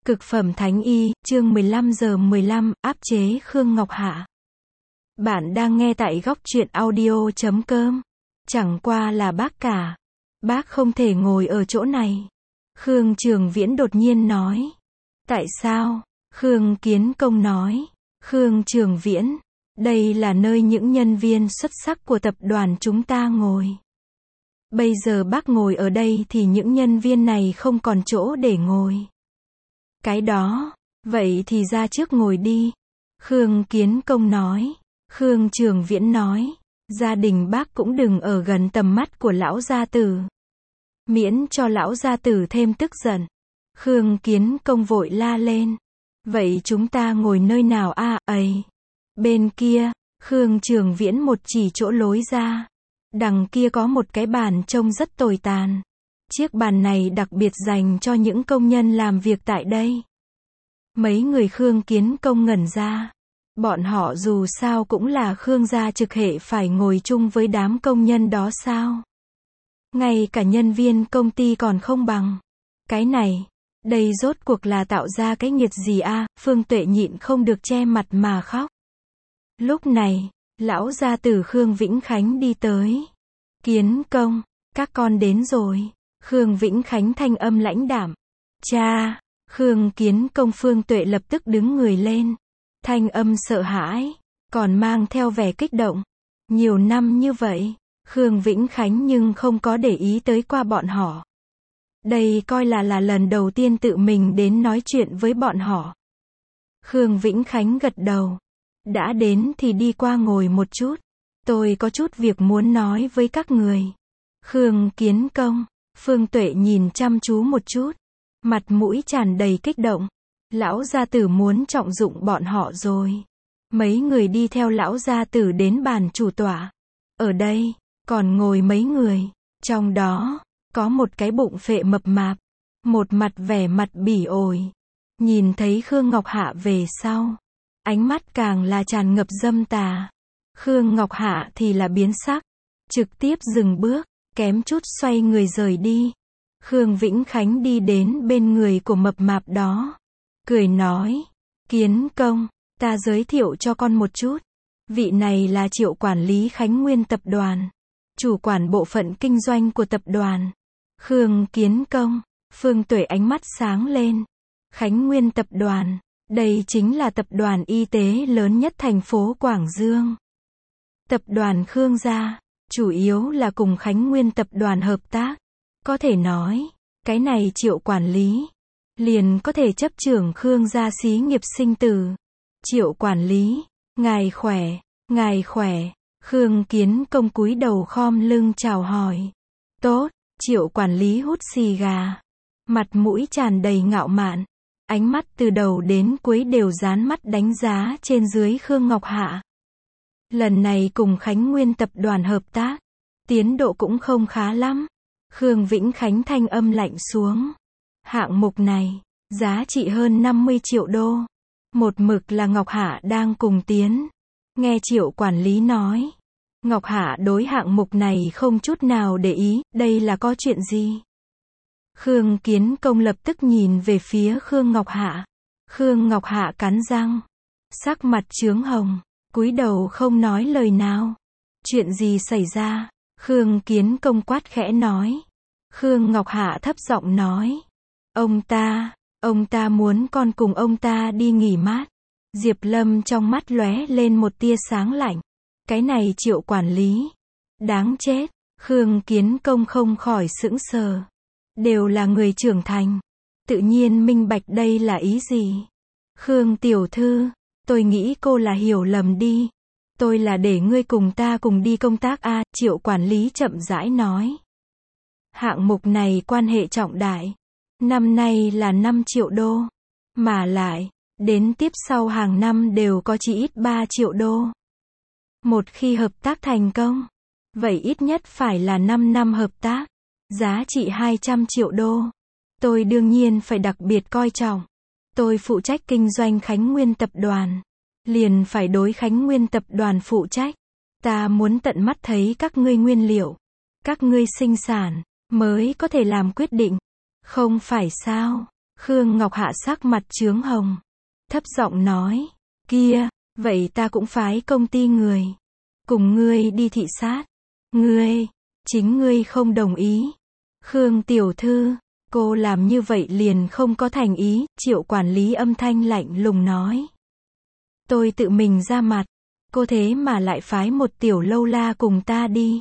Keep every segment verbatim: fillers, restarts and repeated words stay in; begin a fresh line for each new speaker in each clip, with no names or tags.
Cực phẩm thánh y, chương mười lăm giờ mười lăm, áp chế Khương Ngọc Hạ. Bạn đang nghe tại góc truyện audio chấm com. Chẳng qua là bác cả. Bác không thể ngồi ở chỗ này. Khương Trường Viễn đột nhiên nói. Tại sao? Khương Kiến Công nói. Khương Trường Viễn, đây là nơi những nhân viên xuất sắc của tập đoàn chúng ta ngồi. Bây giờ bác ngồi ở đây thì những nhân viên này không còn chỗ để ngồi. Cái đó, vậy thì ra trước ngồi đi. Khương Kiến Công nói. Khương Trường Viễn nói. Gia đình bác cũng đừng ở gần tầm mắt của lão gia tử. Miễn cho lão gia tử thêm tức giận. Khương Kiến Công vội la lên. Vậy chúng ta ngồi nơi nào a? À, ấy. Bên kia, Khương Trường Viễn một chỉ chỗ lối ra. Đằng kia có một cái bàn trông rất tồi tàn. Chiếc bàn này đặc biệt dành cho những công nhân làm việc tại đây. Mấy người Khương Kiến Công ngẩn ra. Bọn họ dù sao cũng là Khương gia trực hệ phải ngồi chung với đám công nhân đó sao? Ngay cả nhân viên công ty còn không bằng. Cái này, đây rốt cuộc là tạo ra cái nghiệt gì a? À? Phương Tuệ nhịn không được che mặt mà khóc. Lúc này, lão gia tử Khương Vĩnh Khánh đi tới. Kiến Công, các con đến rồi. Khương Vĩnh Khánh thanh âm lãnh đạm. Cha! Khương Kiến Công Phương Tuệ lập tức đứng người lên. Thanh âm sợ hãi, còn mang theo vẻ kích động. Nhiều năm như vậy, Khương Vĩnh Khánh nhưng không có để ý tới qua bọn họ. Đây coi là là lần đầu tiên tự mình đến nói chuyện với bọn họ. Khương Vĩnh Khánh gật đầu. Đã đến thì đi qua ngồi một chút. Tôi có chút việc muốn nói với các người. Khương Kiến Công, Phương Tuệ nhìn chăm chú một chút. Mặt mũi tràn đầy kích động. Lão gia tử muốn trọng dụng bọn họ rồi. Mấy người đi theo lão gia tử đến bàn chủ tọa. Ở đây, còn ngồi mấy người. Trong đó, có một cái bụng phệ mập mạp. Một mặt vẻ mặt bỉ ổi. Nhìn thấy Khương Ngọc Hạ về sau. Ánh mắt càng là tràn ngập dâm tà. Khương Ngọc Hạ thì là biến sắc. Trực tiếp dừng bước, kém chút xoay người rời đi. Khương Vĩnh Khánh đi đến bên người của mập mạp đó. Cười nói. Kiến Công, ta giới thiệu cho con một chút. Vị này là Triệu quản lý Khánh Nguyên tập đoàn. Chủ quản bộ phận kinh doanh của tập đoàn. Khương Kiến Công, Phương Tuệ ánh mắt sáng lên. Khánh Nguyên tập đoàn. Đây chính là tập đoàn y tế lớn nhất thành phố Quảng Dương. Tập đoàn Khương gia, chủ yếu là cùng Khánh Nguyên tập đoàn hợp tác. Có thể nói, cái này Triệu quản lý, liền có thể chấp trưởng Khương gia xí nghiệp sinh tử. Triệu quản lý, ngài khỏe, ngài khỏe. Khương Kiến Công cúi đầu khom lưng chào hỏi. Tốt, Triệu quản lý hút xì gà. Mặt mũi tràn đầy ngạo mạn. Ánh mắt từ đầu đến cuối đều dán mắt đánh giá trên dưới Khương Ngọc Hạ. Lần này cùng Khánh Nguyên tập đoàn hợp tác, tiến độ cũng không khá lắm. Khương Vĩnh Khánh thanh âm lạnh xuống. Hạng mục này, giá trị hơn năm mươi triệu đô. Một mực là Ngọc Hạ đang cùng tiến. Nghe Triệu quản lý nói. Ngọc Hạ đối hạng mục này không chút nào để ý, đây là có chuyện gì? Khương Kiến Công lập tức nhìn về phía Khương Ngọc Hạ. Khương Ngọc Hạ cắn răng. Sắc mặt chướng hồng, cúi đầu không nói lời nào. Chuyện gì xảy ra? Khương Kiến Công quát khẽ nói. Khương Ngọc Hạ thấp giọng nói. Ông ta, ông ta muốn con cùng ông ta đi nghỉ mát. Diệp Lâm trong mắt lóe lên một tia sáng lạnh. Cái này Triệu quản lý. Đáng chết. Khương Kiến Công không khỏi sững sờ. Đều là người trưởng thành. Tự nhiên minh bạch đây là ý gì. Khương tiểu thư, tôi nghĩ cô là hiểu lầm đi. Tôi là để ngươi cùng ta cùng đi công tác a. Triệu quản lý chậm rãi nói. Hạng mục này quan hệ trọng đại. Năm nay là năm triệu đô. Mà lại, đến tiếp sau hàng năm đều có chỉ ít ba triệu đô. Một khi hợp tác thành công, vậy ít nhất phải là năm năm hợp tác. Giá trị hai trăm triệu đô. Tôi đương nhiên phải đặc biệt coi trọng. Tôi phụ trách kinh doanh Khánh Nguyên tập đoàn. Liền phải đối Khánh Nguyên tập đoàn phụ trách. Ta muốn tận mắt thấy các ngươi nguyên liệu. Các ngươi sinh sản, mới có thể làm quyết định. Không phải sao? Khương Ngọc Hạ sắc mặt chướng hồng. Thấp giọng nói. Kia, vậy ta cũng phái công ty người. Cùng ngươi đi thị sát. Ngươi, chính ngươi không đồng ý. Khương tiểu thư, cô làm như vậy liền không có thành ý, Triệu quản lý âm thanh lạnh lùng nói. Tôi tự mình ra mặt. Cô thế mà lại phái một tiểu lâu la cùng ta đi.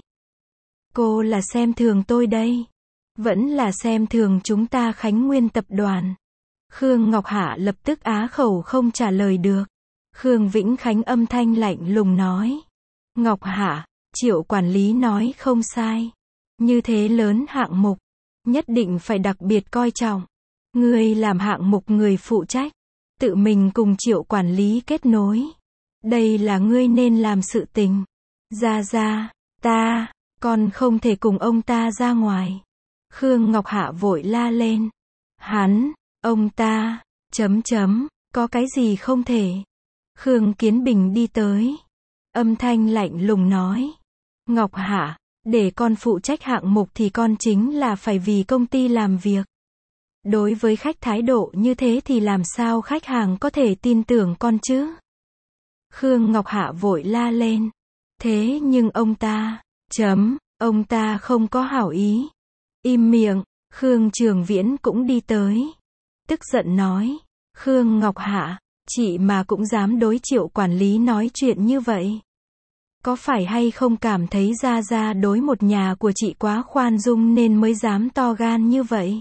Cô là xem thường tôi đây. Vẫn là xem thường chúng ta Khánh Nguyên tập đoàn. Khương Ngọc Hạ lập tức á khẩu không trả lời được. Khương Vĩnh Khánh âm thanh lạnh lùng nói. Ngọc Hạ, Triệu quản lý nói không sai. Như thế lớn hạng mục, nhất định phải đặc biệt coi trọng. Ngươi làm hạng mục người phụ trách, tự mình cùng Triệu quản lý kết nối. Đây là ngươi nên làm sự tình. Ra ra, ta, còn không thể cùng ông ta ra ngoài. Khương Ngọc Hạ vội la lên. Hắn, ông ta, chấm chấm, có cái gì không thể. Khương Kiến Bình đi tới. Âm thanh lạnh lùng nói. Ngọc Hạ, để con phụ trách hạng mục thì con chính là phải vì công ty làm việc. Đối với khách thái độ như thế thì làm sao khách hàng có thể tin tưởng con chứ? Khương Ngọc Hạ vội la lên. Thế nhưng ông ta, chấm, ông ta không có hảo ý. Im miệng, Khương Trường Viễn cũng đi tới. Tức giận nói. Khương Ngọc Hạ, chị mà cũng dám đối Triệu quản lý nói chuyện như vậy. Có phải hay không cảm thấy ra ra đối một nhà của chị quá khoan dung nên mới dám to gan như vậy?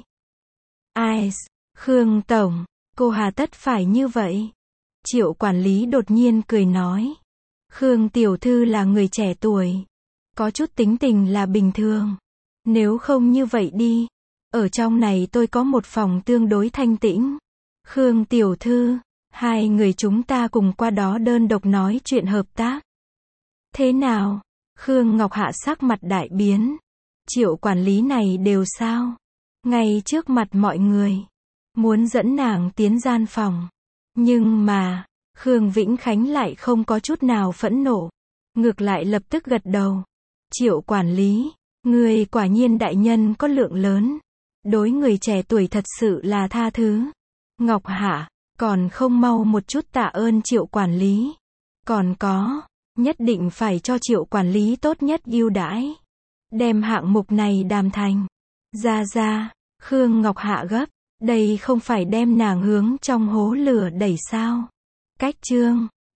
Ai, Khương Tổng, cô hà tất phải như vậy? Triệu quản lý đột nhiên cười nói. Khương tiểu thư là người trẻ tuổi. Có chút tính tình là bình thường. Nếu không như vậy đi. Ở trong này tôi có một phòng tương đối thanh tĩnh. Khương tiểu thư, hai người chúng ta cùng qua đó đơn độc nói chuyện hợp tác. Thế nào? Khương Ngọc Hạ sắc mặt đại biến. Triệu quản lý này đều sao? Ngay trước mặt mọi người. Muốn dẫn nàng tiến gian phòng. Nhưng mà, Khương Vĩnh Khánh lại không có chút nào phẫn nộ. Ngược lại lập tức gật đầu. Triệu quản lý, người quả nhiên đại nhân có lượng lớn. Đối người trẻ tuổi thật sự là tha thứ. Ngọc Hạ, còn không mau một chút tạ ơn Triệu quản lý. Còn có, nhất định phải cho Triệu quản lý tốt nhất ưu đãi. Đem hạng mục này đàm thành. Ra ra, Khương Ngọc Hạ gấp. Đây không phải đem nàng hướng trong hố lửa đẩy sao? Cách chương